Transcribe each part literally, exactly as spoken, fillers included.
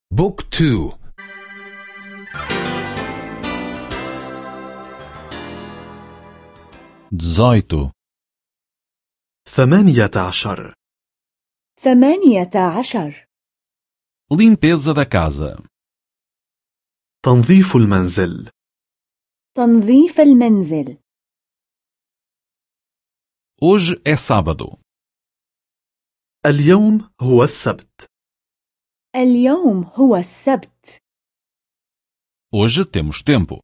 بوك تو. dezoito, ثمانية عشر. ثمانية عشر. limpeza da casa, تنظيف المنزل. تنظيف المنزل. hoje é sábado, اليوم هو السبت. اليوم هو السبت. hoje temos tempo,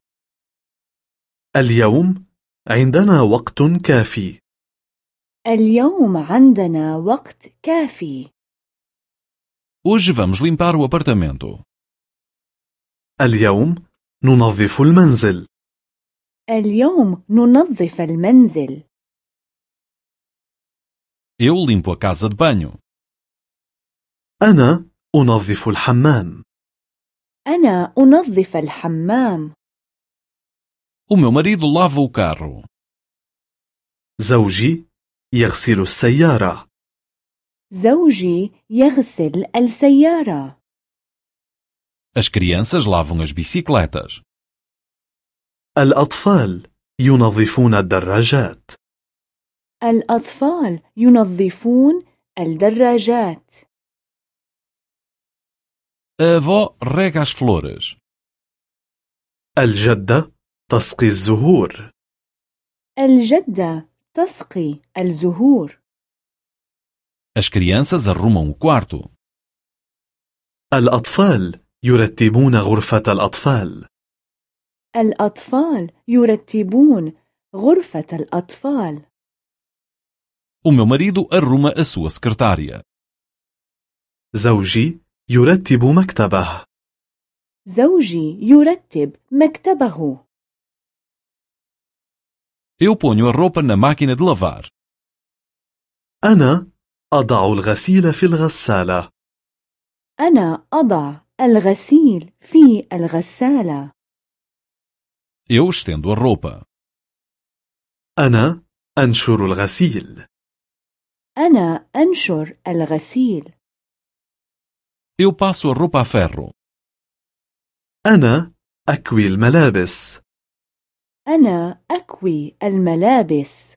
اليوم عندنا وقت كافي. اليوم عندنا وقت كافي. hoje vamos limpar o apartamento, اليوم ننظف المنزل. اليوم ننظف المنزل. eu limpo a casa de banho, أنا أنظف الحمام. أنا أنظف الحمام. o meu marido lava o carro, زوجي يغسل السيارة. زوجي يغسل السيارة. as crianças lavam as bicicletas, الأطفال ينظفون الدراجات. الأطفال ينظفون الدراجات. a avó rega as flores, الجدة تسقي الزهور. الجدة تسقي الزهور. as crianças arrumam o quarto, الأطفال يرتبون غرفة الأطفال. الأطفال يرتبون غرفة الأطفال. o meu marido arruma a sua secretária, زوجي يرتب مكتبه. زوجي يرتب مكتبه. eu ponho a roupa na máquina de lavar, أنا أضع الغسيل في الغسالة. أنا أضع الغسيل في الغسالة. eu estendo a roupa, أنا أنشر الغسيل. أنا أنشر الغسيل. eu passo a roupa a ferro, أنا أكوي الملابس. أنا أكوي الملابس.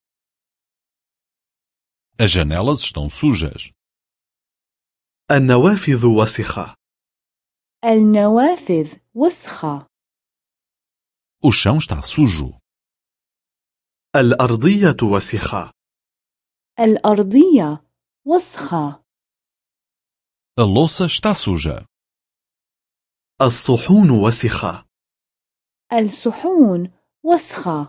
as janelas estão sujas, النوافذ وسخة. النوافذ وسخة. o chão está sujo, الأرضية وسخة. الأرضية وسخة. a louça está suja, الصحون وسخة. الصحون وسخة.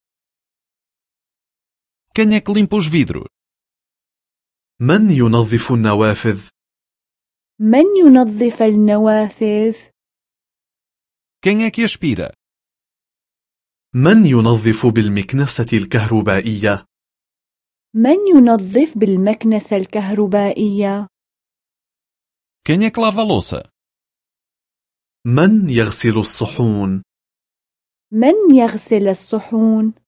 quem é que limpa os vidros? من ينظف النوافذ؟ من ينظف النوافذ؟ quem é que aspira? من ينظف بالمكنسة الكهربائية؟ من ينظف بالمكنسة الكهربائية؟ quem é que lava a louça? من يغسل الصحون؟ من يغسل الصحون؟